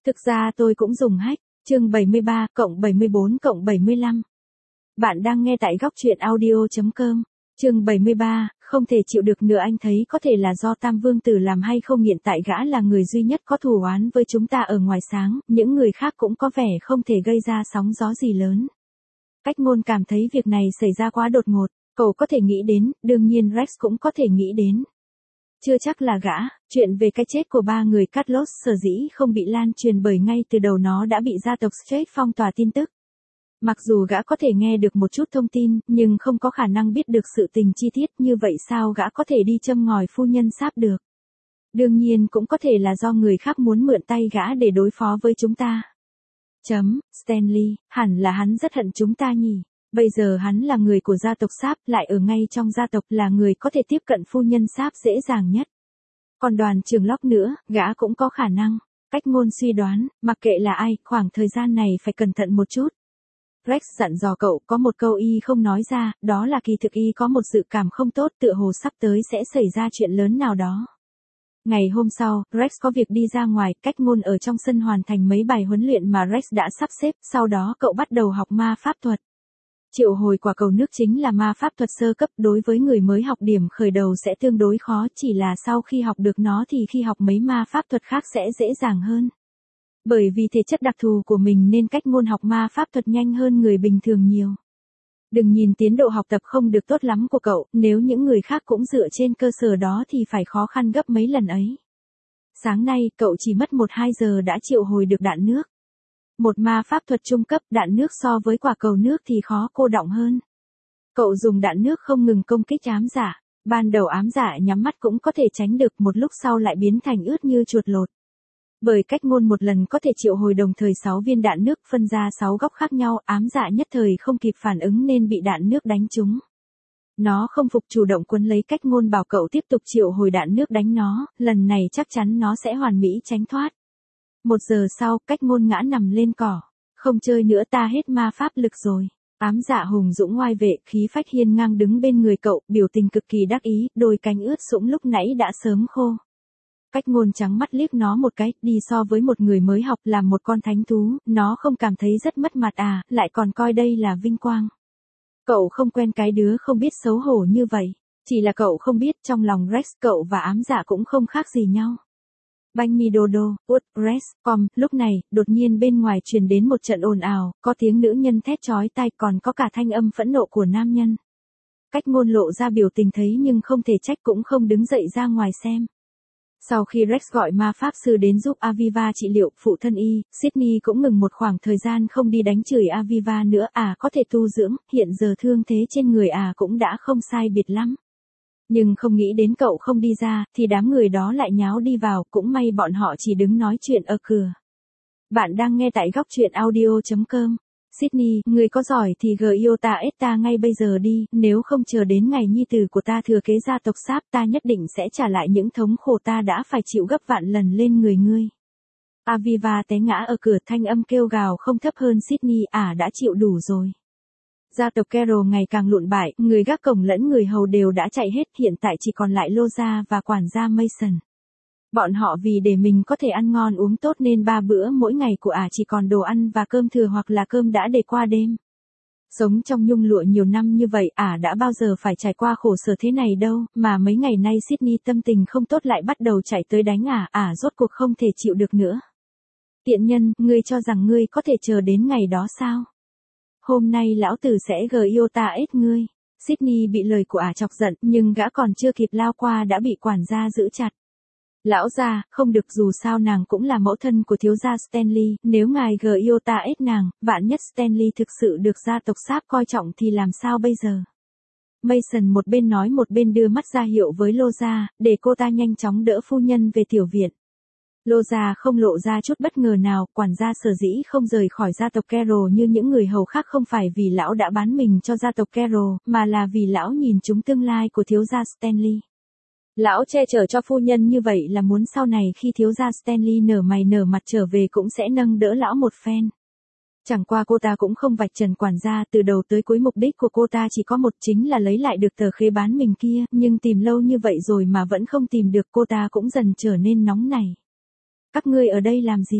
Thực ra tôi cũng dùng hack, chương 73 cộng 74 cộng 75. Bạn đang nghe tại góc truyện audio.com. Chương 73, không thể chịu được nữa. Anh thấy có thể là do Tam Vương Tử làm hay không, hiện tại gã là người duy nhất có thù oán với chúng ta ở ngoài sáng, những người khác cũng có vẻ không thể gây ra sóng gió gì lớn. Cách Ngôn cảm thấy việc này xảy ra quá đột ngột, cậu có thể nghĩ đến, đương nhiên Rex cũng có thể nghĩ đến. Chưa chắc là gã, chuyện về cái chết của ba người Carlos sở dĩ không bị lan truyền bởi ngay từ đầu nó đã bị gia tộc Straight phong tỏa tin tức. Mặc dù gã có thể nghe được một chút thông tin, nhưng không có khả năng biết được sự tình chi tiết, như vậy sao gã có thể đi châm ngòi phu nhân Sáp được. Đương nhiên cũng có thể là do người khác muốn mượn tay gã để đối phó với chúng ta. Stanley, hẳn là hắn rất hận chúng ta nhỉ. Bây giờ hắn là người của gia tộc Sáp, lại ở ngay trong gia tộc, là người có thể tiếp cận phu nhân Sáp dễ dàng nhất. Còn đoàn trưởng Locke nữa, gã cũng có khả năng. Cách Ngôn suy đoán, mặc kệ là ai, khoảng thời gian này phải cẩn thận một chút. Rex dặn dò cậu, có một câu y không nói ra, đó là kỳ thực y có một dự cảm không tốt, tựa hồ sắp tới sẽ xảy ra chuyện lớn nào đó. Ngày hôm sau, Rex có việc đi ra ngoài, Cách Ngôn ở trong sân hoàn thành mấy bài huấn luyện mà Rex đã sắp xếp, sau đó cậu bắt đầu học ma pháp thuật. Triệu hồi quả cầu nước chính là ma pháp thuật sơ cấp, đối với người mới học điểm khởi đầu sẽ tương đối khó, chỉ là sau khi học được nó thì khi học mấy ma pháp thuật khác sẽ dễ dàng hơn. Bởi vì thể chất đặc thù của mình nên Cách Ngôn học ma pháp thuật nhanh hơn người bình thường nhiều. Đừng nhìn tiến độ học tập không được tốt lắm của cậu, nếu những người khác cũng dựa trên cơ sở đó thì phải khó khăn gấp mấy lần ấy. Sáng nay, cậu chỉ mất 1-2 giờ đã triệu hồi được đạn nước. Một ma pháp thuật trung cấp, đạn nước so với quả cầu nước thì khó cô đọng hơn. Cậu dùng đạn nước không ngừng công kích ám giả. Ban đầu ám giả nhắm mắt cũng có thể tránh được, một lúc sau lại biến thành ướt như chuột lột. Bởi Cách Ngôn một lần có thể triệu hồi đồng thời 6 viên đạn nước phân ra 6 góc khác nhau, ám dạ nhất thời không kịp phản ứng nên bị đạn nước đánh trúng. Nó không phục, chủ động quấn lấy Cách Ngôn, bảo cậu tiếp tục triệu hồi đạn nước đánh nó, lần này chắc chắn nó sẽ hoàn mỹ tránh thoát. 1 giờ sau, Cách Ngôn ngã nằm lên cỏ. Không chơi nữa, ta hết ma pháp lực rồi. Ám dạ hùng dũng oai vệ, khí phách hiên ngang đứng bên người cậu, biểu tình cực kỳ đắc ý, đôi cánh ướt sũng lúc nãy đã sớm khô. Cách Ngôn trắng mắt liếc nó một cái, đi so với một người mới học làm một con thánh thú, nó không cảm thấy rất mất mặt à, lại còn coi đây là vinh quang. Cậu không quen cái đứa không biết xấu hổ như vậy, chỉ là cậu không biết trong lòng Rex cậu và ám dạ cũng không khác gì nhau. Banh mi đô đô, út, Rex, lúc này, đột nhiên bên ngoài truyền đến một trận ồn ào, có tiếng nữ nhân thét chói tai, còn có cả thanh âm phẫn nộ của nam nhân. Cách Ngôn lộ ra biểu tình thấy nhưng không thể trách, cũng không đứng dậy ra ngoài xem. Sau khi Rex gọi ma pháp sư đến giúp Aviva trị liệu, phụ thân y, Sydney cũng ngừng một khoảng thời gian không đi đánh chửi Aviva nữa, có thể tu dưỡng, hiện giờ thương thế trên người cũng đã không sai biệt lắm. Nhưng không nghĩ đến cậu không đi ra, thì đám người đó lại nháo đi vào, cũng may bọn họ chỉ đứng nói chuyện ở cửa. Bạn đang nghe tại góc truyện audio.com. Sydney, người có giỏi thì Giota ta ngay bây giờ đi, nếu không chờ đến ngày nhi tử của ta thừa kế gia tộc Sáp, ta nhất định sẽ trả lại những thống khổ ta đã phải chịu gấp vạn lần lên người ngươi. Aviva té ngã ở cửa, thanh âm kêu gào không thấp hơn Sydney, đã chịu đủ rồi. Gia tộc Carroll ngày càng lụn bại, người gác cổng lẫn người hầu đều đã chạy hết, hiện tại chỉ còn lại Loza và quản gia Mason. Bọn họ vì để mình có thể ăn ngon uống tốt nên 3 bữa mỗi ngày của chỉ còn đồ ăn và cơm thừa hoặc là cơm đã để qua đêm. Sống trong nhung lụa nhiều năm như vậy, đã bao giờ phải trải qua khổ sở thế này đâu, mà mấy ngày nay Sydney tâm tình không tốt lại bắt đầu chạy tới đánh rốt cuộc không thể chịu được nữa. Tiện nhân, ngươi cho rằng ngươi có thể chờ đến ngày đó sao? Hôm nay lão tử sẽ Giota ngươi. Sydney bị lời của chọc giận, nhưng gã còn chưa kịp lao qua đã bị quản gia giữ chặt. Lão gia, không được, dù sao nàng cũng là mẫu thân của thiếu gia Stanley, nếu ngài Giota nàng, vạn nhất Stanley thực sự được gia tộc Sáp coi trọng thì làm sao bây giờ? Mason một bên nói một bên đưa mắt ra hiệu với Loza, để cô ta nhanh chóng đỡ phu nhân về tiểu viện. Loza không lộ ra chút bất ngờ nào, quản gia sở dĩ không rời khỏi gia tộc Carroll như những người hầu khác không phải vì lão đã bán mình cho gia tộc Carroll, mà là vì lão nhìn trúng tương lai của thiếu gia Stanley. Lão che chở cho phu nhân như vậy là muốn sau này khi thiếu gia Stanley nở mày nở mặt trở về cũng sẽ nâng đỡ lão một phen. Chẳng qua cô ta cũng không vạch trần quản gia, từ đầu tới cuối mục đích của cô ta chỉ có một, chính là lấy lại được tờ khế bán mình kia, nhưng tìm lâu như vậy rồi mà vẫn không tìm được, cô ta cũng dần trở nên nóng nảy. Các ngươi ở đây làm gì?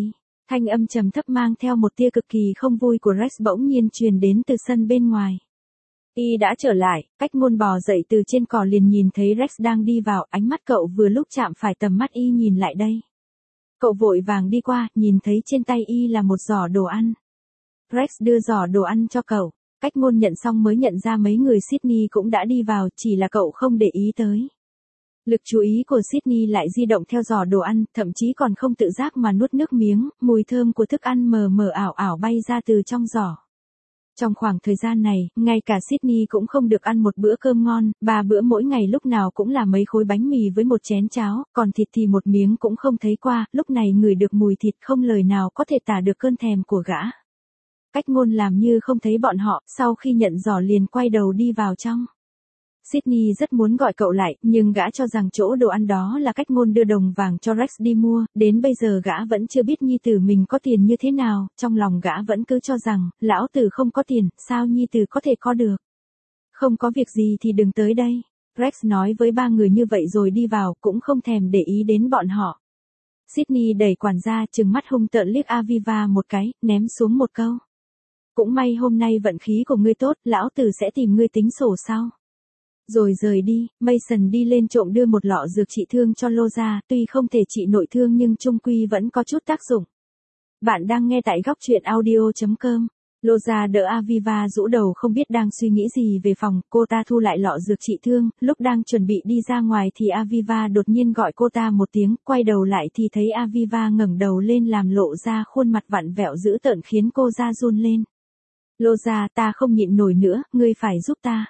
Thanh âm trầm thấp mang theo một tia cực kỳ không vui của Rex bỗng nhiên truyền đến từ sân bên ngoài. Y đã trở lại, cách ngôn bò dậy từ trên cỏ liền nhìn thấy Rex đang đi vào, ánh mắt cậu vừa lúc chạm phải tầm mắt Y nhìn lại đây. Cậu vội vàng đi qua, nhìn thấy trên tay Y là một giỏ đồ ăn. Rex đưa giỏ đồ ăn cho cậu, cách ngôn nhận xong mới nhận ra mấy người Sydney cũng đã đi vào, chỉ là cậu không để ý tới. Lực chú ý của Sydney lại di động theo giỏ đồ ăn, thậm chí còn không tự giác mà nuốt nước miếng, mùi thơm của thức ăn mờ mờ ảo ảo bay ra từ trong giỏ. Trong khoảng thời gian này, ngay cả Sydney cũng không được ăn một bữa cơm ngon, 3 bữa mỗi ngày lúc nào cũng là mấy khối bánh mì với một chén cháo, còn thịt thì một miếng cũng không thấy qua, lúc này ngửi được mùi thịt không lời nào có thể tả được cơn thèm của gã. Cách ngôn làm như không thấy bọn họ, sau khi nhận giỏ liền quay đầu đi vào trong. Sydney rất muốn gọi cậu lại, nhưng gã cho rằng chỗ đồ ăn đó là cách ngôn đưa đồng vàng cho Rex đi mua, đến bây giờ gã vẫn chưa biết nhi tử mình có tiền như thế nào, trong lòng gã vẫn cứ cho rằng, lão tử không có tiền, sao nhi tử có thể có được. Không có việc gì thì đừng tới đây. Rex nói với 3 người như vậy rồi đi vào, cũng không thèm để ý đến bọn họ. Sydney đẩy quản gia, trừng mắt hung tợn liếc Aviva một cái, ném xuống một câu. Cũng may hôm nay vận khí của ngươi tốt, lão tử sẽ tìm ngươi tính sổ sau. Rồi rời đi, Mason đi lên trộm đưa một lọ dược trị thương cho Loza, tuy không thể trị nội thương nhưng chung quy vẫn có chút tác dụng. Bạn đang nghe tại góc truyện audio.com. Loza đỡ Aviva rũ đầu không biết đang suy nghĩ gì về phòng, cô ta thu lại lọ dược trị thương, lúc đang chuẩn bị đi ra ngoài thì Aviva đột nhiên gọi cô ta một tiếng, quay đầu lại thì thấy Aviva ngẩng đầu lên làm lộ ra khuôn mặt vặn vẹo dữ tợn khiến cô da run lên. Loza, ta không nhịn nổi nữa, ngươi phải giúp ta.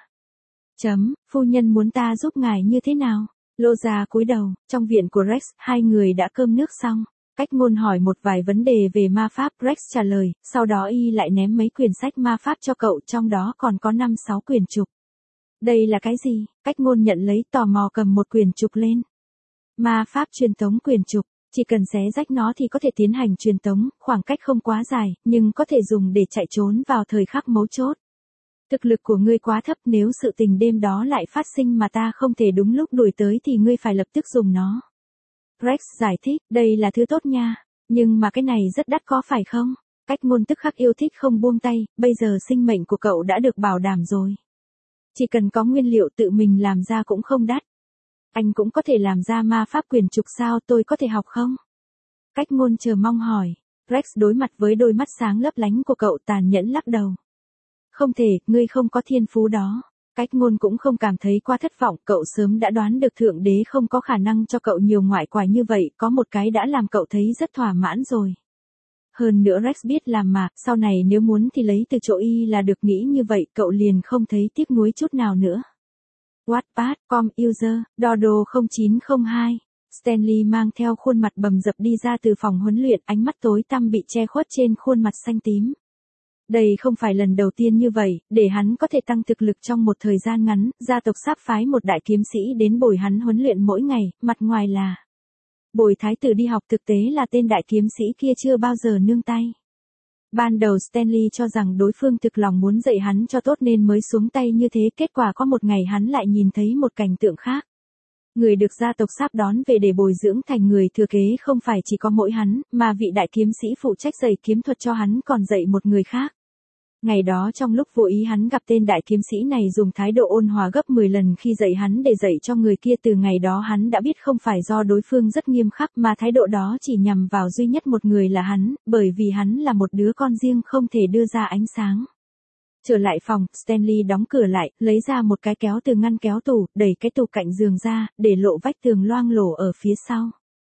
Phu nhân muốn ta giúp ngài như thế nào? Loza cúi đầu, trong viện của Rex, hai người đã cơm nước xong. Cách ngôn hỏi một vài vấn đề về ma pháp, Rex trả lời, sau đó y lại ném mấy quyển sách ma pháp cho cậu, trong đó còn có 5-6 quyển trục. Đây là cái gì? Cách ngôn nhận lấy, tò mò cầm một quyển trục lên. Ma pháp truyền tống quyển trục, chỉ cần xé rách nó thì có thể tiến hành truyền tống, khoảng cách không quá dài, nhưng có thể dùng để chạy trốn vào thời khắc mấu chốt. Thực lực của ngươi quá thấp, nếu sự tình đêm đó lại phát sinh mà ta không thể đúng lúc đuổi tới thì ngươi phải lập tức dùng nó. Rex giải thích, đây là thứ tốt nha, nhưng mà cái này rất đắt có phải không? Cách ngôn tức khắc yêu thích không buông tay, bây giờ sinh mệnh của cậu đã được bảo đảm rồi. Chỉ cần có nguyên liệu tự mình làm ra cũng không đắt. Anh cũng có thể làm ra ma pháp quyền trục sao, tôi có thể học không? Cách ngôn chờ mong hỏi. Rex đối mặt với đôi mắt sáng lấp lánh của cậu tàn nhẫn lắc đầu. Không thể, ngươi không có thiên phú đó. Cách ngôn cũng không cảm thấy quá thất vọng, cậu sớm đã đoán được Thượng Đế không có khả năng cho cậu nhiều ngoại quả như vậy, có một cái đã làm cậu thấy rất thỏa mãn rồi. Hơn nữa Rex biết làm mà, sau này nếu muốn thì lấy từ chỗ y là được, nghĩ như vậy, cậu liền không thấy tiếc nuối chút nào nữa. Wattpad, com user, Dodo 0902. Stanley mang theo khuôn mặt bầm dập đi ra từ phòng huấn luyện, ánh mắt tối tăm bị che khuất trên khuôn mặt xanh tím. Đây không phải lần đầu tiên như vậy, để hắn có thể tăng thực lực trong một thời gian ngắn, gia tộc Sáp phái một đại kiếm sĩ đến bồi hắn huấn luyện mỗi ngày, mặt ngoài là bồi thái tử đi học, thực tế là tên đại kiếm sĩ kia chưa bao giờ nương tay. Ban đầu Stanley cho rằng đối phương thực lòng muốn dạy hắn cho tốt nên mới xuống tay như thế, kết quả có một ngày hắn lại nhìn thấy một cảnh tượng khác. Người được gia tộc Sáp đón về để bồi dưỡng thành người thừa kế không phải chỉ có mỗi hắn, mà vị đại kiếm sĩ phụ trách dạy kiếm thuật cho hắn còn dạy một người khác. Ngày đó trong lúc vô ý hắn gặp tên đại kiếm sĩ này dùng thái độ ôn hòa gấp 10 lần khi dạy hắn để dạy cho người kia, từ ngày đó hắn đã biết không phải do đối phương rất nghiêm khắc mà thái độ đó chỉ nhằm vào duy nhất một người là hắn, bởi vì hắn là một đứa con riêng không thể đưa ra ánh sáng. Trở lại phòng, Stanley đóng cửa lại, lấy ra một cái kéo từ ngăn kéo tủ, đẩy cái tủ cạnh giường ra, để lộ vách tường loang lổ ở phía sau.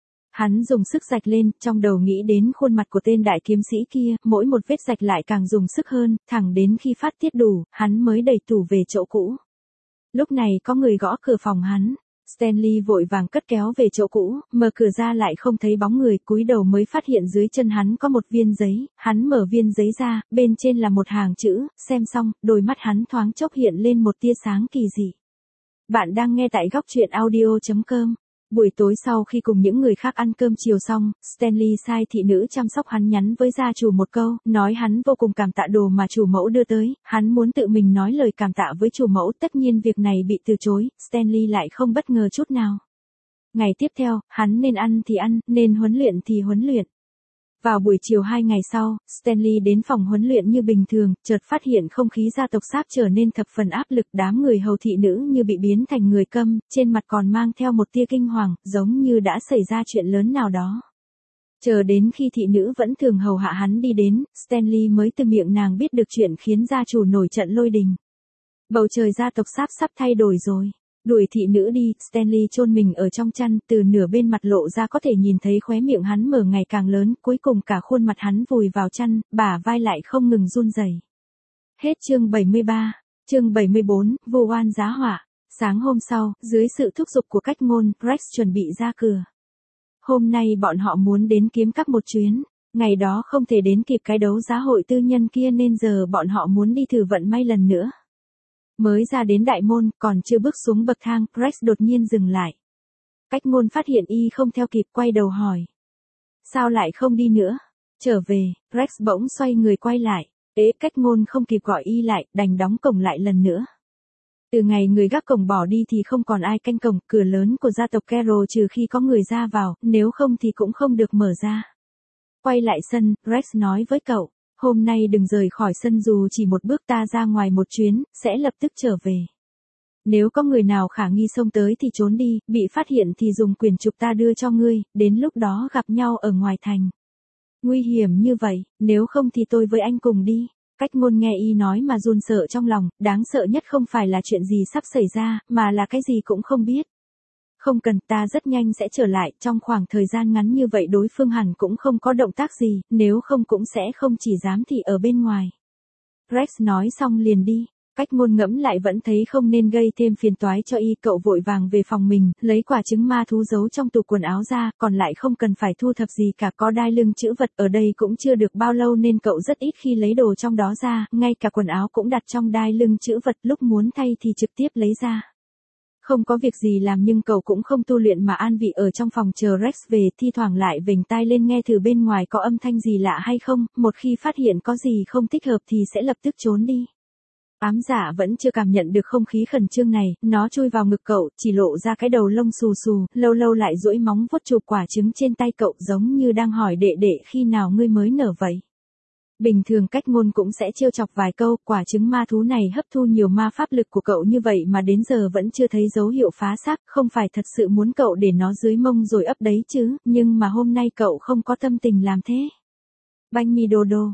Hắn dùng sức rạch lên, trong đầu nghĩ đến khuôn mặt của tên đại kiếm sĩ kia, mỗi một vết rạch lại càng dùng sức hơn, thẳng đến khi phát tiết đủ, hắn mới đẩy tủ về chỗ cũ. Lúc này có người gõ cửa phòng hắn. Stanley vội vàng cất kéo về chỗ cũ, mở cửa ra lại không thấy bóng người, cúi đầu mới phát hiện dưới chân hắn có một viên giấy, hắn mở viên giấy ra, bên trên là một hàng chữ, xem xong, đôi mắt hắn thoáng chốc hiện lên một tia sáng kỳ dị. Bạn đang nghe tại góc truyện audio.com. Buổi tối sau khi cùng những người khác ăn cơm chiều xong, Stanley sai thị nữ chăm sóc hắn nhắn với gia chủ một câu, nói hắn vô cùng cảm tạ đồ mà chủ mẫu đưa tới, hắn muốn tự mình nói lời cảm tạ với chủ mẫu, tất nhiên việc này bị từ chối, Stanley lại không bất ngờ chút nào. Ngày tiếp theo, hắn nên ăn thì ăn, nên huấn luyện thì huấn luyện. Vào buổi chiều 2 ngày sau, Stanley đến phòng huấn luyện như bình thường, chợt phát hiện không khí gia tộc sáp trở nên thập phần áp lực, đám người hầu thị nữ như bị biến thành người câm, trên mặt còn mang theo một tia kinh hoàng, giống như đã xảy ra chuyện lớn nào đó. Chờ đến khi thị nữ vẫn thường hầu hạ hắn đi đến, Stanley mới từ miệng nàng biết được chuyện khiến gia chủ nổi trận lôi đình. Bầu trời gia tộc sắp thay đổi rồi. Đuổi thị nữ đi, Stanley chôn mình ở trong chăn, từ nửa bên mặt lộ ra có thể nhìn thấy khóe miệng hắn mở ngày càng lớn, cuối cùng cả khuôn mặt hắn vùi vào chăn, bả vai lại không ngừng run rẩy. Hết chương 73, chương 74, vô oan giá họa. Sáng hôm sau, dưới sự thúc giục của cách ngôn, Rex chuẩn bị ra cửa. Hôm nay bọn họ muốn đến kiếm các một chuyến, ngày đó không thể đến kịp cái đấu giá hội tư nhân kia nên giờ bọn họ muốn đi thử vận may lần nữa. Mới ra đến đại môn, còn chưa bước xuống bậc thang, Rex đột nhiên dừng lại. Cách ngôn phát hiện y không theo kịp, quay đầu hỏi. Sao lại không đi nữa? Trở về, Rex bỗng xoay người quay lại. Cách ngôn không kịp gọi y lại, đành đóng cổng lại lần nữa. Từ ngày người gác cổng bỏ đi thì không còn ai canh cổng, cửa lớn của gia tộc Carroll trừ khi có người ra vào, nếu không thì cũng không được mở ra. Quay lại sân, Rex nói với cậu. Hôm nay đừng rời khỏi sân dù chỉ một bước, ta ra ngoài một chuyến, sẽ lập tức trở về. Nếu có người nào khả nghi xông tới thì trốn đi, bị phát hiện thì dùng quyển trục ta đưa cho ngươi, đến lúc đó gặp nhau ở ngoài thành. Nguy hiểm như vậy, nếu không thì tôi với anh cùng đi. Cách ngôn nghe y nói mà run sợ trong lòng, đáng sợ nhất không phải là chuyện gì sắp xảy ra, mà là cái gì cũng không biết. Không cần, ta rất nhanh sẽ trở lại, trong khoảng thời gian ngắn như vậy đối phương hẳn cũng không có động tác gì, nếu không cũng sẽ không chỉ dám thị ở bên ngoài. Rex nói xong liền đi, cách ngôn ngẫm lại vẫn thấy không nên gây thêm phiền toái cho y, cậu vội vàng về phòng mình, lấy quả trứng ma thú giấu trong tủ quần áo ra, còn lại không cần phải thu thập gì cả, có đai lưng chữ vật ở đây cũng chưa được bao lâu nên cậu rất ít khi lấy đồ trong đó ra, ngay cả quần áo cũng đặt trong đai lưng chữ vật, lúc muốn thay thì trực tiếp lấy ra. Không có việc gì làm nhưng cậu cũng không tu luyện mà an vị ở trong phòng chờ Rex về, thi thoảng lại vểnh tai lên nghe thử bên ngoài có âm thanh gì lạ hay không, một khi phát hiện có gì không thích hợp thì sẽ lập tức trốn đi. Ám giả vẫn chưa cảm nhận được không khí khẩn trương này, nó chui vào ngực cậu, chỉ lộ ra cái đầu lông xù xù, lâu lâu lại duỗi móng vuốt chụp quả trứng trên tay cậu giống như đang hỏi đệ đệ khi nào ngươi mới nở vậy. Bình thường cách ngôn cũng sẽ trêu chọc vài câu, quả trứng ma thú này hấp thu nhiều ma pháp lực của cậu như vậy mà đến giờ vẫn chưa thấy dấu hiệu phá xác, không phải thật sự muốn cậu để nó dưới mông rồi ấp đấy chứ, nhưng mà hôm nay cậu không có tâm tình làm thế. Banh mi đô đô,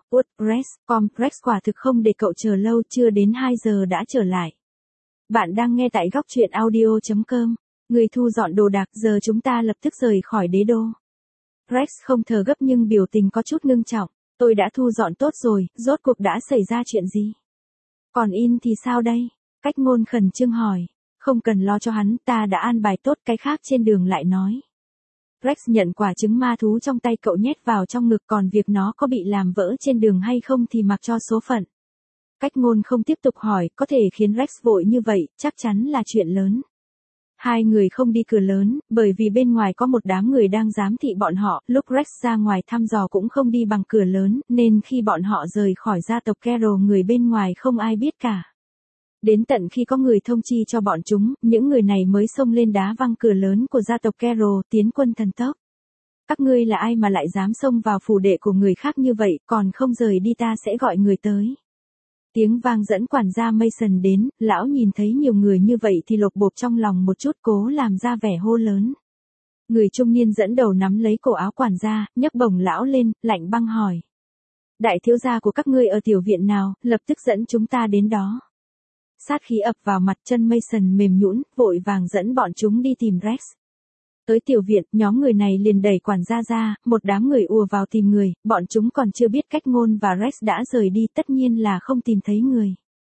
Rex quả thực không để cậu chờ lâu, chưa đến 2 giờ đã trở lại. Bạn đang nghe tại góc truyện audio.com. Người thu dọn đồ đạc, giờ chúng ta lập tức rời khỏi đế đô. Rex không thở gấp nhưng biểu tình có chút ngưng trọng. Tôi đã thu dọn tốt rồi, rốt cuộc đã xảy ra chuyện gì? Còn In thì sao đây? Cách ngôn khẩn trương hỏi. Không cần lo cho hắn, ta đã an bài tốt, cái khác trên đường lại nói. Rex nhận quả trứng ma thú trong tay cậu nhét vào trong ngực, còn việc nó có bị làm vỡ trên đường hay không thì mặc cho số phận. Cách ngôn không tiếp tục hỏi, có thể khiến Rex vội như vậy, chắc chắn là chuyện lớn. Hai người không đi cửa lớn, bởi vì bên ngoài có một đám người đang giám thị bọn họ, lúc Rex ra ngoài thăm dò cũng không đi bằng cửa lớn, nên khi bọn họ rời khỏi gia tộc Carroll người bên ngoài không ai biết cả. Đến tận khi có người thông chi cho bọn chúng, những người này mới xông lên đá văng cửa lớn của gia tộc Carroll, tiến quân thần tốc. Các ngươi là ai mà lại dám xông vào phủ đệ của người khác như vậy, còn không rời đi ta sẽ gọi người tới. Tiếng vang dẫn quản gia Mason đến, lão nhìn thấy nhiều người như vậy thì lột bột trong lòng một chút, cố làm ra vẻ hô lớn. Người trung niên dẫn đầu nắm lấy cổ áo quản gia, nhấc bổng lão lên, lạnh băng hỏi. Đại thiếu gia của các ngươi ở tiểu viện nào, lập tức dẫn chúng ta đến đó. Sát khí ập vào mặt, chân Mason mềm nhũn, vội vàng dẫn bọn chúng đi tìm Rex. Tới tiểu viện, nhóm người này liền đẩy quản gia ra, một đám người ùa vào tìm người, bọn chúng còn chưa biết cách ngôn và Rex đã rời đi, tất nhiên là không tìm thấy người.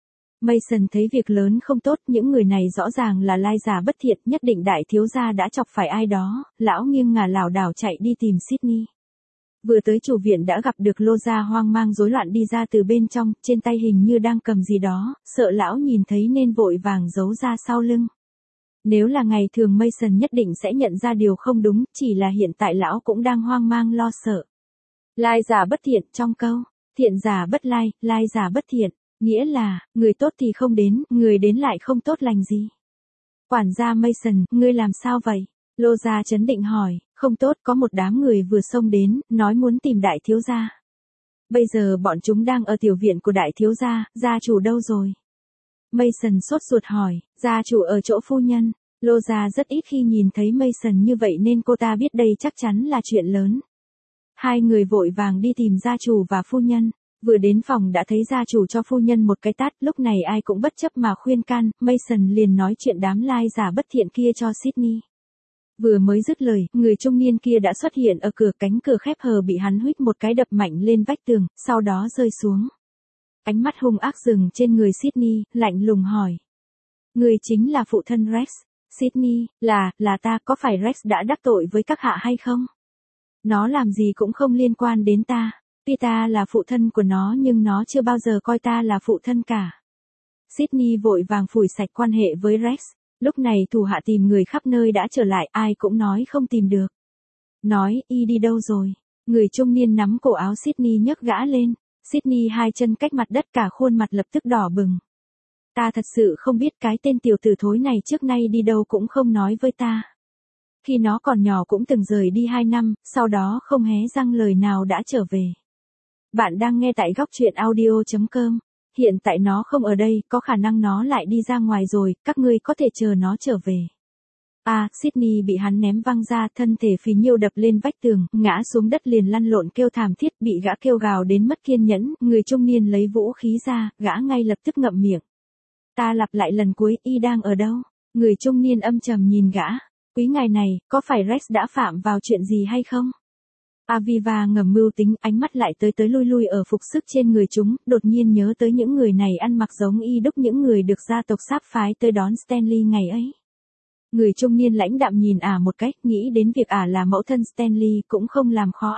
Mason thấy việc lớn không tốt, những người này rõ ràng là lai giả bất thiện, nhất định đại thiếu gia đã chọc phải ai đó, lão nghiêng ngả lảo đảo chạy đi tìm Sydney. Vừa tới chủ viện đã gặp được Loza hoang mang rối loạn đi ra từ bên trong, trên tay hình như đang cầm gì đó, sợ lão nhìn thấy nên vội vàng giấu ra sau lưng. Nếu là ngày thường Mason nhất định sẽ nhận ra điều không đúng, chỉ là hiện tại lão cũng đang hoang mang lo sợ. Lai giả bất thiện, trong câu, thiện giả bất lai, lai giả bất thiện, nghĩa là, người tốt thì không đến, người đến lại không tốt lành gì. Quản gia Mason, ngươi làm sao vậy? Loza trấn định hỏi, Không tốt, có một đám người vừa xông đến, nói muốn tìm đại thiếu gia. Bây giờ bọn chúng đang ở tiểu viện của đại thiếu gia chủ đâu rồi? Mason sốt ruột hỏi, gia chủ ở chỗ phu nhân. Loza rất ít khi nhìn thấy Mason như vậy nên cô ta biết đây chắc chắn là chuyện lớn. Hai người vội vàng đi tìm gia chủ và phu nhân. Vừa đến phòng đã thấy gia chủ cho phu nhân một cái tát, lúc này ai cũng bất chấp mà khuyên can, Mason liền nói chuyện đám lai giả bất thiện kia cho Sydney. Vừa mới dứt lời, người trung niên kia đã xuất hiện ở cửa, cánh cửa khép hờ bị hắn huých một cái đập mạnh lên vách tường, sau đó rơi xuống. Ánh mắt hung ác dừng trên người Sydney, lạnh lùng hỏi. Người chính là phụ thân Rex. Sydney, là ta, có phải Rex đã đắc tội với các hạ hay không? Nó làm gì cũng không liên quan đến ta. Tuy ta là phụ thân của nó nhưng nó chưa bao giờ coi ta là phụ thân cả. Sydney vội vàng phủi sạch quan hệ với Rex. Lúc này thủ hạ tìm người khắp nơi đã trở lại, ai cũng nói không tìm được. Nói, y đi đâu rồi? Người trung niên nắm cổ áo Sydney nhấc gã lên. Sydney hai chân cách mặt đất, cả khuôn mặt lập tức đỏ bừng. Ta thật sự không biết cái tên tiểu tử thối này trước nay đi đâu cũng không nói với ta. Khi nó còn nhỏ cũng từng rời đi 2 năm, sau đó không hé răng lời nào đã trở về. Bạn đang nghe tại góc truyện audio.com. Hiện tại nó không ở đây, có khả năng nó lại đi ra ngoài rồi, các ngươi có thể chờ nó trở về. Sydney bị hắn ném văng ra, thân thể phì nhiêu đập lên vách tường, ngã xuống đất liền lăn lộn kêu thảm thiết, bị gã kêu gào đến mất kiên nhẫn, người trung niên lấy vũ khí ra, gã ngay lập tức ngậm miệng. Ta lặp lại lần cuối, y đang ở đâu? Người trung niên âm trầm nhìn gã. Quý ngài này, có phải Rex đã phạm vào chuyện gì hay không? Aviva ngầm mưu tính, ánh mắt lại tới lui lui ở phục sức trên người chúng, đột nhiên nhớ tới những người này ăn mặc giống y đúc, những người được gia tộc sáp phái tới đón Stanley ngày ấy. Người trung niên lãnh đạm nhìn một cách, nghĩ đến việc là mẫu thân Stanley cũng không làm khó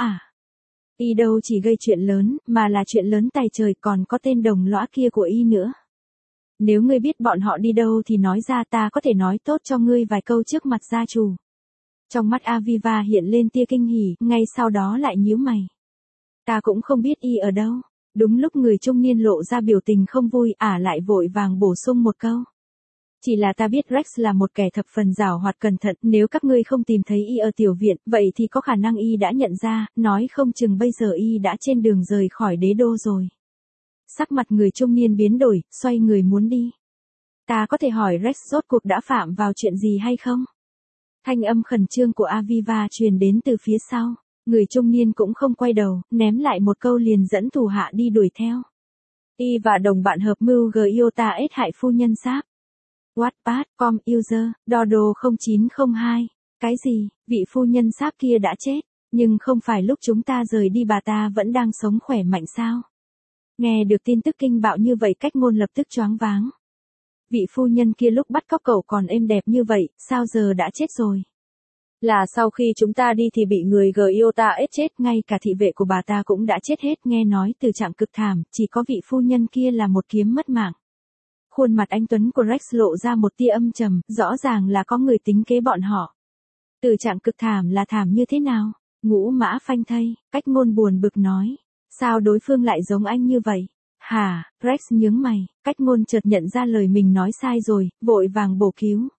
y đâu chỉ gây chuyện lớn, mà là chuyện lớn tài trời, còn có tên đồng lõa kia của y nữa. Nếu ngươi biết bọn họ đi đâu thì nói ra, ta có thể nói tốt cho ngươi vài câu trước mặt gia chủ. Trong mắt Aviva hiện lên tia kinh hỉ, ngay sau đó lại nhíu mày. Ta cũng không biết y ở đâu. Đúng lúc người trung niên lộ ra biểu tình không vui, lại vội vàng bổ sung một câu. Chỉ là ta biết Rex là một kẻ thập phần giảo hoạt cẩn thận, nếu các ngươi không tìm thấy y ở tiểu viện, vậy thì có khả năng y đã nhận ra, nói không chừng bây giờ y đã trên đường rời khỏi đế đô rồi. Sắc mặt người trung niên biến đổi, xoay người muốn đi. Ta có thể hỏi Rex rốt cuộc đã phạm vào chuyện gì hay không? Thanh âm khẩn trương của Aviva truyền đến từ phía sau. Người trung niên cũng không quay đầu, ném lại một câu liền dẫn thủ hạ đi đuổi theo. Y và đồng bạn hợp mưu Giota ết hại phu nhân Sáp. Wattpad, com, user, Dodo 0902. Cái gì, vị phu nhân Sáp kia đã chết, nhưng không phải lúc chúng ta rời đi bà ta vẫn đang sống khỏe mạnh sao? Nghe được tin tức kinh bạo như vậy, cách ngôn lập tức choáng váng. Vị phu nhân kia lúc bắt cóc cậu còn êm đẹp như vậy, sao giờ đã chết rồi? Là sau khi chúng ta đi thì bị người Giota ết chết, ngay cả thị vệ của bà ta cũng đã chết hết, nghe nói từ trạng cực thảm, chỉ có vị phu nhân kia là một kiếm mất mạng. Khuôn mặt anh tuấn của Rex lộ ra một tia âm trầm, rõ ràng là có người tính kế bọn họ. Từ trạng cực thảm là thảm như thế nào? Ngũ mã phanh thây, cách ngôn buồn bực nói. Sao đối phương lại giống anh như vậy? Hả? Rex nhướng mày, cách ngôn chợt nhận ra lời mình nói sai rồi, vội vàng bổ cứu.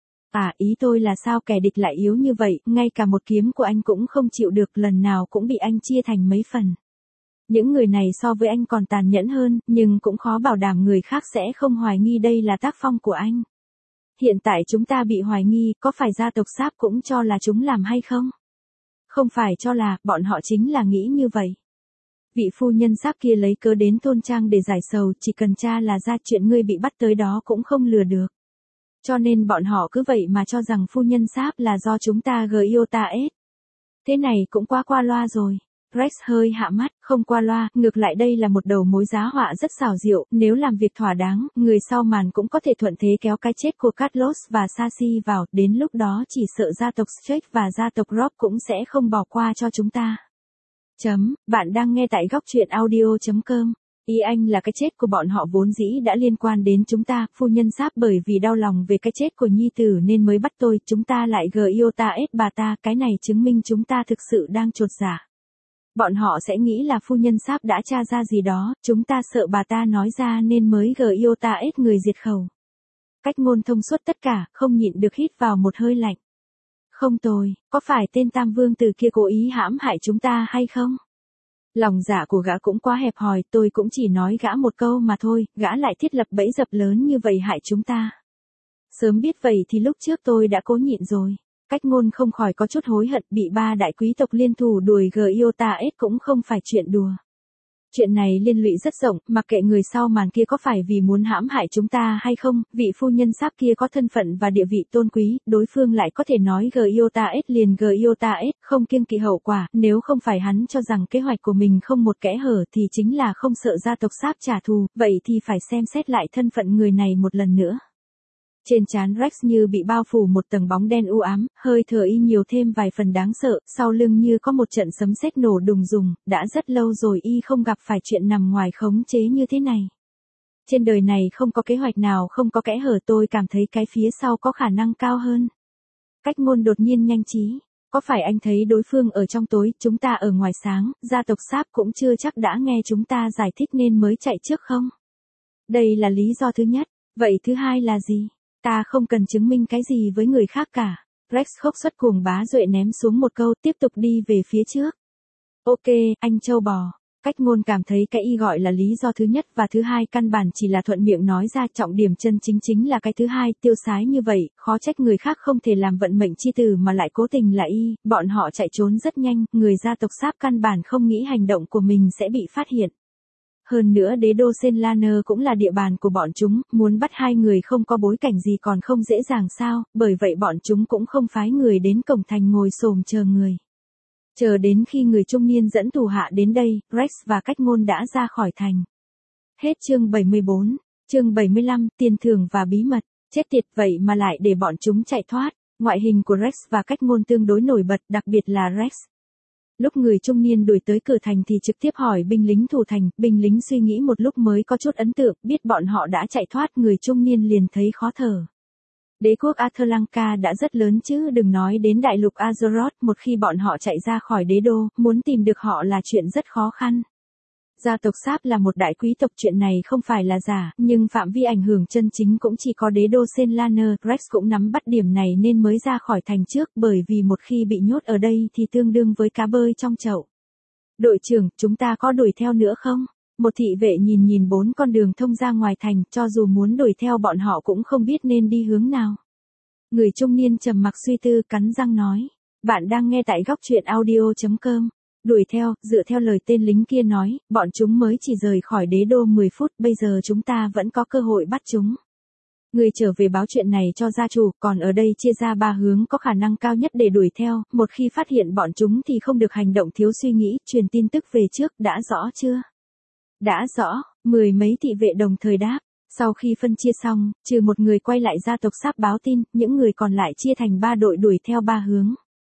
Ý tôi là sao kẻ địch lại yếu như vậy, ngay cả một kiếm của anh cũng không chịu được, lần nào cũng bị anh chia thành mấy phần. Những người này so với anh còn tàn nhẫn hơn, nhưng cũng khó bảo đảm người khác sẽ không hoài nghi đây là tác phong của anh. Hiện tại chúng ta bị hoài nghi, có phải gia tộc Sáp cũng cho là chúng làm hay không? Không phải cho là, bọn họ chính là nghĩ như vậy. Vị phu nhân Sáp kia lấy cớ đến thôn trang để giải sầu, chỉ cần tra là ra chuyện ngươi bị bắt tới đó cũng không lừa được. Cho nên bọn họ cứ vậy mà cho rằng phu nhân Sáp là do chúng ta Giota ết. Thế này cũng quá qua loa rồi. Rex hơi hạ mắt, không qua loa, ngược lại đây là một đầu mối giá họa rất xảo diệu, nếu làm việc thỏa đáng, người sau màn cũng có thể thuận thế kéo cái chết của Carlos và Sassy vào, đến lúc đó chỉ sợ gia tộc Strake và gia tộc Rock cũng sẽ không bỏ qua cho chúng ta. Bạn đang nghe tại góc truyện audio.com. Ý anh là cái chết của bọn họ vốn dĩ đã liên quan đến chúng ta, phu nhân Sáp bởi vì đau lòng về cái chết của nhi tử nên mới bắt tôi, chúng ta lại Giota ết bà ta, cái này chứng minh chúng ta thực sự đang chột dạ. Bọn họ sẽ nghĩ là phu nhân Sáp đã tra ra gì đó, chúng ta sợ bà ta nói ra nên mới Giota ết người diệt khẩu. Cách ngôn thông suốt tất cả, không nhịn được hít vào một hơi lạnh. Không tồi, có phải tên Tam Vương Tử kia cố ý hãm hại chúng ta hay không? Lòng dạ của gã cũng quá hẹp hòi, tôi cũng chỉ nói gã một câu mà thôi, gã lại thiết lập bẫy dập lớn như vậy hại chúng ta. Sớm biết vậy thì lúc trước tôi đã cố nhịn rồi. Cách Ngôn không khỏi có chút hối hận, bị ba đại quý tộc liên thủ đuổi Giota S cũng không phải chuyện đùa. Chuyện này liên lụy rất rộng, mặc kệ người sau màn kia có phải vì muốn hãm hại chúng ta hay không, vị phu nhân Sáp kia có thân phận và địa vị tôn quý, đối phương lại có thể nói Giota S liền Giota S, không kiêng kỵ hậu quả, nếu không phải hắn cho rằng kế hoạch của mình không một kẽ hở thì chính là không sợ gia tộc Sáp trả thù, vậy thì phải xem xét lại thân phận người này một lần nữa. Trên trán Rex như bị bao phủ một tầng bóng đen u ám, hơi thở y nhiều thêm vài phần đáng sợ, sau lưng như có một trận sấm sét nổ đùng rùng, đã rất lâu rồi y không gặp phải chuyện nằm ngoài khống chế như thế này. Trên đời này không có kế hoạch nào không có kẽ hở, tôi cảm thấy cái phía sau có khả năng cao hơn. Cách Ngôn đột nhiên nhanh trí. Có phải anh thấy đối phương ở trong tối, chúng ta ở ngoài sáng, gia tộc Sáp cũng chưa chắc đã nghe chúng ta giải thích nên mới chạy trước không? Đây là lý do thứ nhất, vậy thứ hai là gì? Ta không cần chứng minh cái gì với người khác cả. Rex khốc xuất cuồng bá duệ ném xuống một câu, tiếp tục đi về phía trước. Ok, anh châu bò. Cách Ngôn cảm thấy cái y gọi là lý do thứ nhất và thứ hai căn bản chỉ là thuận miệng nói ra, trọng điểm chân chính chính là cái thứ hai, tiêu sái như vậy, khó trách người khác không thể làm vận mệnh chi tử mà lại cố tình là y, bọn họ chạy trốn rất nhanh, người gia tộc Sáp căn bản không nghĩ hành động của mình sẽ bị phát hiện. Hơn nữa đế đô Senlaner cũng là địa bàn của bọn chúng, muốn bắt hai người không có bối cảnh gì còn không dễ dàng sao, bởi vậy bọn chúng cũng không phái người đến cổng thành ngồi xổm chờ người. Chờ đến khi người trung niên dẫn thủ hạ đến đây, Rex và Cách Ngôn đã ra khỏi thành. Hết chương 74, chương 75, tiền thưởng và bí mật, chết tiệt vậy mà lại để bọn chúng chạy thoát. Ngoại hình của Rex và Cách Ngôn tương đối nổi bật, đặc biệt là Rex. Lúc người trung niên đuổi tới cửa thành thì trực tiếp hỏi binh lính thủ thành, binh lính suy nghĩ một lúc mới có chút ấn tượng, biết bọn họ đã chạy thoát, người trung niên liền thấy khó thở. Đế quốc Athlanka đã rất lớn chứ đừng nói đến đại lục Azeroth, một khi bọn họ chạy ra khỏi đế đô, muốn tìm được họ là chuyện rất khó khăn. Gia tộc Sáp là một đại quý tộc, chuyện này không phải là giả, nhưng phạm vi ảnh hưởng chân chính cũng chỉ có đế đô Senlaner. Rex cũng nắm bắt điểm này nên mới ra khỏi thành trước, bởi vì một khi bị nhốt ở đây thì tương đương với cá bơi trong chậu. Đội trưởng, chúng ta có đuổi theo nữa không? Một thị vệ nhìn bốn con đường thông ra ngoài thành, cho dù muốn đuổi theo bọn họ cũng không biết nên đi hướng nào. Người trung niên trầm mặc suy tư, cắn răng nói. Bạn đang nghe tại góc truyện audio.com. Đuổi theo, dựa theo lời tên lính kia nói, bọn chúng mới chỉ rời khỏi đế đô 10 phút, bây giờ chúng ta vẫn có cơ hội bắt chúng. Người trở về báo chuyện này cho gia chủ, còn ở đây chia ra 3 hướng có khả năng cao nhất để đuổi theo, một khi phát hiện bọn chúng thì không được hành động thiếu suy nghĩ, truyền tin tức về trước, đã rõ chưa? Đã rõ, 10 mấy thị vệ đồng thời đáp. Sau khi phân chia xong, trừ một người quay lại gia tộc Sáp báo tin, những người còn lại chia thành 3 đội đuổi theo 3 hướng.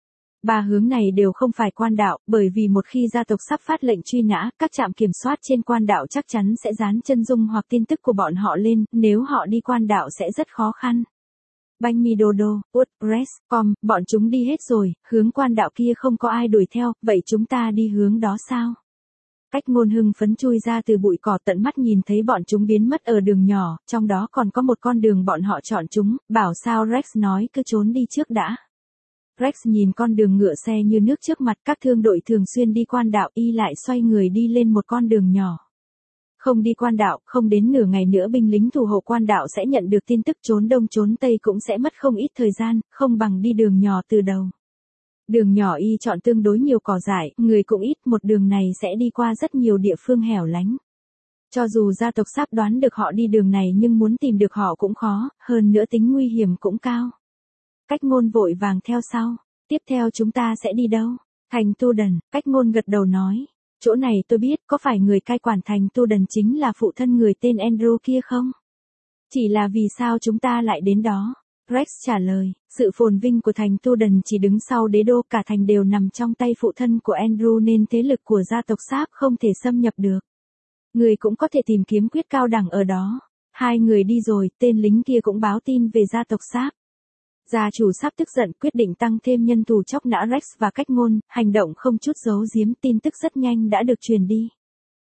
3 hướng này đều không phải quan đạo, bởi vì một khi gia tộc Sắp phát lệnh truy nã, các trạm kiểm soát trên quan đạo chắc chắn sẽ dán chân dung hoặc tin tức của bọn họ lên, nếu họ đi quan đạo sẽ rất khó khăn. Banh mi Dodo, Woodpress.com, bọn chúng đi hết rồi, hướng quan đạo kia không có ai đuổi theo, vậy chúng ta đi hướng đó sao? Cách Ngôn hưng phấn chui ra từ bụi cỏ, tận mắt nhìn thấy bọn chúng biến mất ở đường nhỏ, trong đó còn có một con đường bọn họ chọn chúng, bảo sao Rex nói cứ trốn đi trước đã. Rex nhìn con đường ngựa xe như nước trước mặt, các thương đội thường xuyên đi quan đạo, y lại xoay người đi lên một con đường nhỏ. Không đi quan đạo, không đến nửa ngày nữa binh lính thủ hộ quan đạo sẽ nhận được tin tức, trốn đông trốn tây cũng sẽ mất không ít thời gian, không bằng đi đường nhỏ từ đầu. Đường nhỏ y chọn tương đối nhiều cỏ dại, người cũng ít, một đường này sẽ đi qua rất nhiều địa phương hẻo lánh. Cho dù gia tộc Sáp đoán được họ đi đường này nhưng muốn tìm được họ cũng khó, hơn nữa tính nguy hiểm cũng cao. Cách Ngôn vội vàng theo sau. Tiếp theo chúng ta sẽ đi đâu? Thành Tu Đần, Cách Ngôn gật đầu nói. Chỗ này tôi biết, có phải người cai quản thành Tu Đần chính là phụ thân người tên Andrew kia không? Chỉ là vì sao chúng ta lại đến đó? Rex trả lời, sự phồn vinh của thành Tu Đần chỉ đứng sau đế đô, cả thành đều nằm trong tay phụ thân của Andrew nên thế lực của gia tộc Sáp không thể xâm nhập được. Người cũng có thể tìm kiếm quyết cao đẳng ở đó. Hai người đi rồi, tên lính kia cũng báo tin về gia tộc Sáp. Gia chủ Sáp tức giận, quyết định tăng thêm nhân thủ chóc nã Rex và Cách Ngôn, hành động không chút giấu giếm, tin tức rất nhanh đã được truyền đi.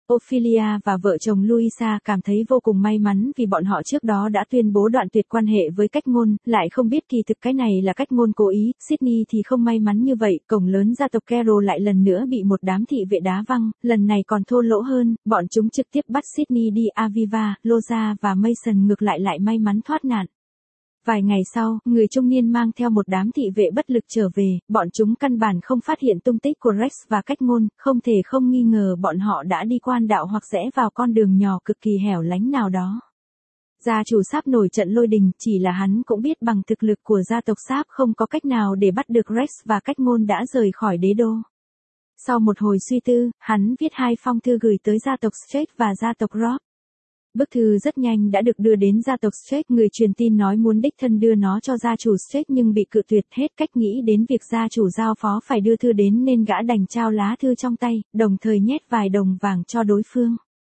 Ophelia và vợ chồng Louisa cảm thấy vô cùng may mắn vì bọn họ trước đó đã tuyên bố đoạn tuyệt quan hệ với cách ngôn, lại không biết kỳ thực cái này là cách ngôn cố ý. Sydney thì không may mắn như vậy, cổng lớn gia tộc Carroll lại lần nữa bị một đám thị vệ đá văng, lần này còn thô lỗ hơn, bọn chúng trực tiếp bắt Sydney đi. Aviva, Loza và Mason ngược lại may mắn thoát nạn. Vài ngày sau, người trung niên mang theo một đám thị vệ bất lực trở về, bọn chúng căn bản không phát hiện tung tích của Rex và cách ngôn, không thể không nghi ngờ bọn họ đã đi quan đạo hoặc rẽ vào con đường nhỏ cực kỳ hẻo lánh nào đó. Gia chủ Sáp nổi trận lôi đình, chỉ là hắn cũng biết bằng thực lực của gia tộc Sáp không có cách nào để bắt được Rex và cách ngôn đã rời khỏi đế đô. Sau một hồi suy tư, hắn viết 2 phong thư gửi tới gia tộc Strait và gia tộc Robb. Bức thư rất nhanh đã được đưa đến gia tộc Strait, người truyền tin nói muốn đích thân đưa nó cho gia chủ Strait nhưng bị cự tuyệt, hết cách nghĩ đến việc gia chủ giao phó phải đưa thư đến nên gã đành trao lá thư trong tay, đồng thời nhét vài đồng vàng cho đối phương.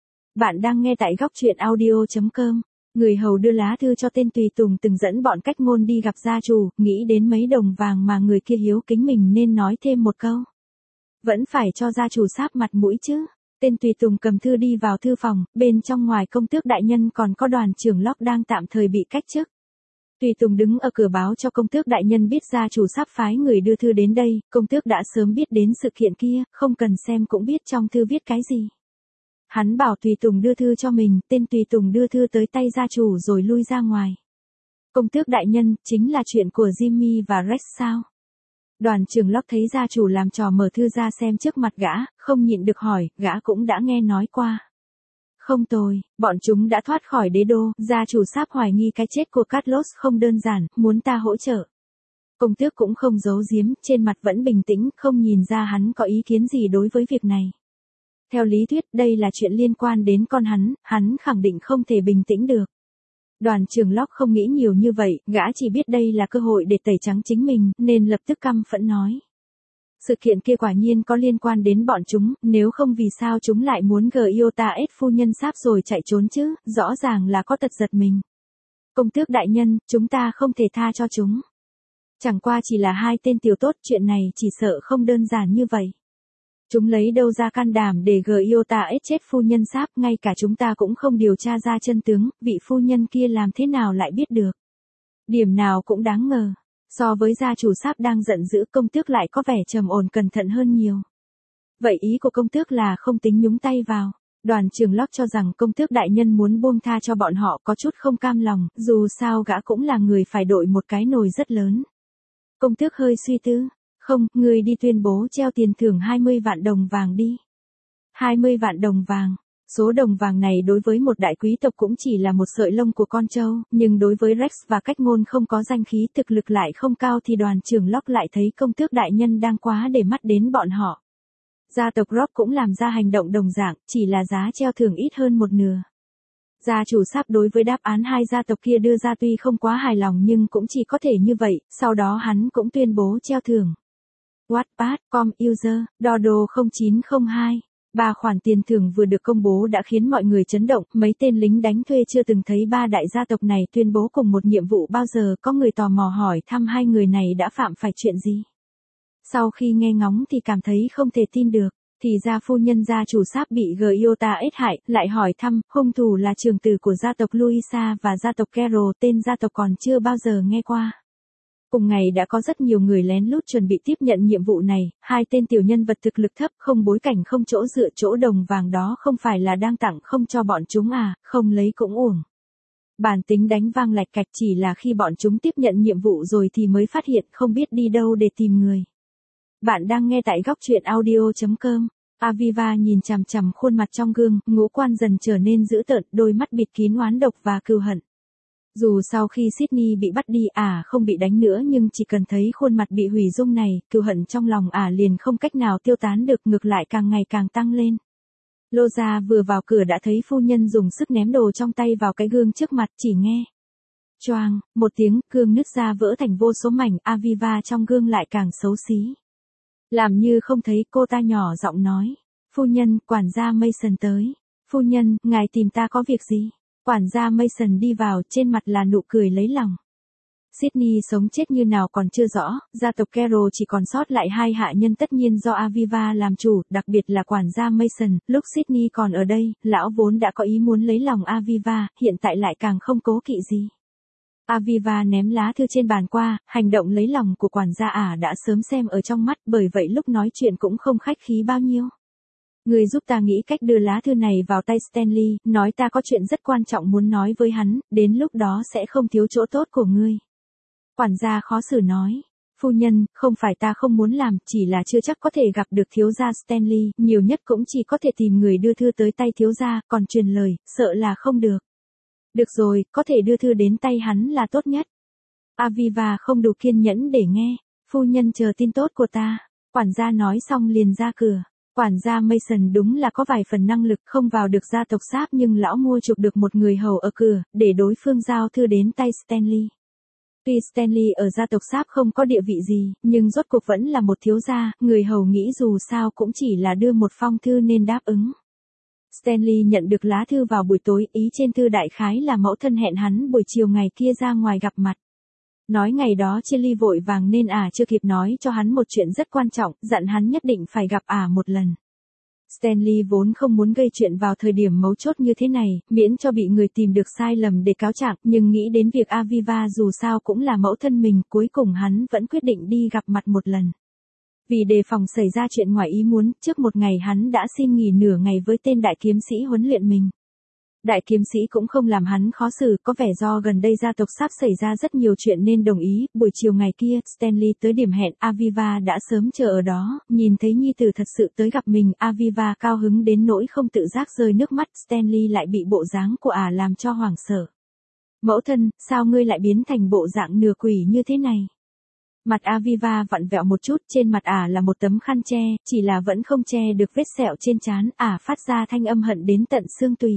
Bạn đang nghe tại góc truyện audio.com. Người hầu đưa lá thư cho tên tùy tùng từng dẫn bọn cách ngôn đi gặp gia chủ, nghĩ đến mấy đồng vàng mà người kia hiếu kính mình nên nói thêm một câu. Vẫn phải cho gia chủ Sáp mặt mũi chứ. Tên tùy tùng cầm thư đi vào thư phòng, bên trong ngoài công tước đại nhân còn có đoàn trưởng Locke đang tạm thời bị cách chức. Tùy tùng đứng ở cửa báo cho công tước đại nhân biết gia chủ Sáp phái người đưa thư đến đây, công tước đã sớm biết đến sự kiện kia, không cần xem cũng biết trong thư viết cái gì. Hắn bảo tùy tùng đưa thư cho mình, tên tùy tùng đưa thư tới tay gia chủ rồi lui ra ngoài. Công tước đại nhân, chính là chuyện của Jimmy và Rex sao? Đoàn trưởng Locke thấy gia chủ làm trò mở thư ra xem trước mặt gã, không nhịn được hỏi, gã cũng đã nghe nói qua. Không tồi, bọn chúng đã thoát khỏi đế đô, gia chủ Sáp hoài nghi cái chết của Carlos không đơn giản, muốn ta hỗ trợ. Công tước cũng không giấu giếm, trên mặt vẫn bình tĩnh, không nhìn ra hắn có ý kiến gì đối với việc này. Theo lý thuyết, đây là chuyện liên quan đến con hắn khẳng định không thể bình tĩnh được. Đoàn trưởng Locke không nghĩ nhiều như vậy, gã chỉ biết đây là cơ hội để tẩy trắng chính mình, nên lập tức căm phẫn nói. Sự kiện kia quả nhiên có liên quan đến bọn chúng, nếu không vì sao chúng lại muốn Giota ép phu nhân Sáp rồi chạy trốn chứ, rõ ràng là có tật giật mình. Công tước đại nhân, chúng ta không thể tha cho chúng. Chẳng qua chỉ là 2 tên tiểu tốt, chuyện này chỉ sợ không đơn giản như vậy. Chúng lấy đâu ra can đảm để Giota ép chết phu nhân Sáp, ngay cả chúng ta cũng không điều tra ra chân tướng, vị phu nhân kia làm thế nào lại biết được. Điểm nào cũng đáng ngờ. So với gia chủ Sáp đang giận dữ, công tước lại có vẻ trầm ổn cẩn thận hơn nhiều. Vậy ý của công tước là không tính nhúng tay vào. Đoàn trưởng Locke cho rằng công tước đại nhân muốn buông tha cho bọn họ, có chút không cam lòng, dù sao gã cũng là người phải đội một cái nồi rất lớn. Công tước hơi suy tư. Không, người đi tuyên bố treo tiền thưởng 20 vạn đồng vàng đi. 20 vạn đồng vàng. Số đồng vàng này đối với một đại quý tộc cũng chỉ là một sợi lông của con trâu, nhưng đối với Rex và cách ngôn không có danh khí, thực lực lại không cao thì đoàn trưởng Locke lại thấy công tước đại nhân đang quá để mắt đến bọn họ. Gia tộc Robb cũng làm ra hành động đồng dạng, chỉ là giá treo thưởng ít hơn một nửa. Gia chủ Sáp đối với đáp án 2 gia tộc kia đưa ra tuy không quá hài lòng nhưng cũng chỉ có thể như vậy, sau đó hắn cũng tuyên bố treo thưởng. Wattpad.com user, Dodo 0902. 3 khoản tiền thưởng vừa được công bố đã khiến mọi người chấn động, mấy tên lính đánh thuê chưa từng thấy 3 đại gia tộc này tuyên bố cùng một nhiệm vụ bao giờ, có người tò mò hỏi thăm 2 người này đã phạm phải chuyện gì. Sau khi nghe ngóng thì cảm thấy không thể tin được, thì ra phu nhân gia chủ Sáp bị Giota ết hại, lại hỏi thăm, hung thủ là trưởng tử của gia tộc Louisa và gia tộc Carroll, tên gia tộc còn chưa bao giờ nghe qua. Cùng ngày đã có rất nhiều người lén lút chuẩn bị tiếp nhận nhiệm vụ này, 2 tên tiểu nhân vật thực lực thấp, không bối cảnh, không chỗ dựa, chỗ đồng vàng đó không phải là đang tặng không cho bọn chúng à, không lấy cũng uổng. Bản tính đánh vang lạch cạch, chỉ là khi bọn chúng tiếp nhận nhiệm vụ rồi thì mới phát hiện không biết đi đâu để tìm người. Bạn đang nghe tại góc truyện audio.com. Aviva nhìn chằm chằm khuôn mặt trong gương, ngũ quan dần trở nên dữ tợn, đôi mắt bịt kín oán độc và cừu hận. Dù sau khi Sydney bị bắt đi không bị đánh nữa nhưng chỉ cần thấy khuôn mặt bị hủy dung này, cừu hận trong lòng liền không cách nào tiêu tán được, ngược lại càng ngày càng tăng lên. Loza vừa vào cửa đã thấy phu nhân dùng sức ném đồ trong tay vào cái gương trước mặt, chỉ nghe choang một tiếng, gương nứt ra vỡ thành vô số mảnh, Aviva trong gương lại càng xấu xí. Làm như không thấy, cô ta nhỏ giọng nói, phu nhân, quản gia Mason tới. Phu nhân, ngài tìm ta có việc gì? Quản gia Mason đi vào, trên mặt là nụ cười lấy lòng. Sydney sống chết như nào còn chưa rõ, gia tộc Carroll chỉ còn sót lại 2 hạ nhân tất nhiên do Aviva làm chủ, đặc biệt là quản gia Mason, lúc Sydney còn ở đây, lão vốn đã có ý muốn lấy lòng Aviva, hiện tại lại càng không cố kỵ gì. Aviva ném lá thư trên bàn qua, hành động lấy lòng của quản gia ả đã sớm xem ở trong mắt, bởi vậy lúc nói chuyện cũng không khách khí bao nhiêu. Người giúp ta nghĩ cách đưa lá thư này vào tay Stanley, nói ta có chuyện rất quan trọng muốn nói với hắn, đến lúc đó sẽ không thiếu chỗ tốt của ngươi. Quản gia khó xử nói, phu nhân, không phải ta không muốn làm, chỉ là chưa chắc có thể gặp được thiếu gia Stanley, nhiều nhất cũng chỉ có thể tìm người đưa thư tới tay thiếu gia, còn truyền lời, sợ là không được. Được rồi, có thể đưa thư đến tay hắn là tốt nhất. Aviva không đủ kiên nhẫn để nghe, phu nhân chờ tin tốt của ta. Quản gia nói xong liền ra cửa. Quản gia Mason đúng là có vài phần năng lực, không vào được gia tộc Sáp nhưng lão mua chuộc được một người hầu ở cửa, để đối phương giao thư đến tay Stanley. Tuy Stanley ở gia tộc Sáp không có địa vị gì, nhưng rốt cuộc vẫn là một thiếu gia, người hầu nghĩ dù sao cũng chỉ là đưa một phong thư nên đáp ứng. Stanley nhận được lá thư vào buổi tối, ý trên thư đại khái là mẫu thân hẹn hắn buổi chiều ngày kia ra ngoài gặp mặt. Nói ngày đó chia ly vội vàng nên chưa kịp nói cho hắn một chuyện rất quan trọng, dặn hắn nhất định phải gặp một lần. Stanley vốn không muốn gây chuyện vào thời điểm mấu chốt như thế này, miễn cho bị người tìm được sai lầm để cáo trạng, nhưng nghĩ đến việc Aviva dù sao cũng là mẫu thân mình, cuối cùng hắn vẫn quyết định đi gặp mặt một lần. Vì đề phòng xảy ra chuyện ngoài ý muốn, trước một ngày hắn đã xin nghỉ nửa ngày với tên đại kiếm sĩ huấn luyện mình. Đại kiếm sĩ cũng không làm hắn khó xử, có vẻ do gần đây gia tộc sắp xảy ra rất nhiều chuyện nên đồng ý. Buổi chiều ngày kia, Stanley tới điểm hẹn, Aviva đã sớm chờ ở đó, nhìn thấy nhi tử thật sự tới gặp mình, Aviva cao hứng đến nỗi không tự giác rơi nước mắt, Stanley lại bị bộ dáng của làm cho hoảng sợ. Mẫu thân, sao ngươi lại biến thành bộ dạng nửa quỷ như thế này? Mặt Aviva vặn vẹo một chút, trên mặt là một tấm khăn che, chỉ là vẫn không che được vết sẹo trên trán, phát ra thanh âm hận đến tận xương tủy.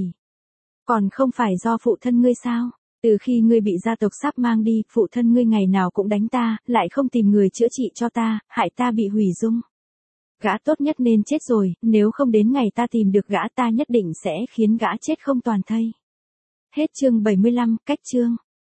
Còn không phải do phụ thân ngươi sao? Từ khi ngươi bị gia tộc Sáp mang đi, phụ thân ngươi ngày nào cũng đánh ta, lại không tìm người chữa trị cho ta, hại ta bị hủy dung. Gã tốt nhất nên chết rồi, nếu không đến ngày ta tìm được gã ta nhất định sẽ khiến gã chết không toàn thây. Hết chương 75, cách chương.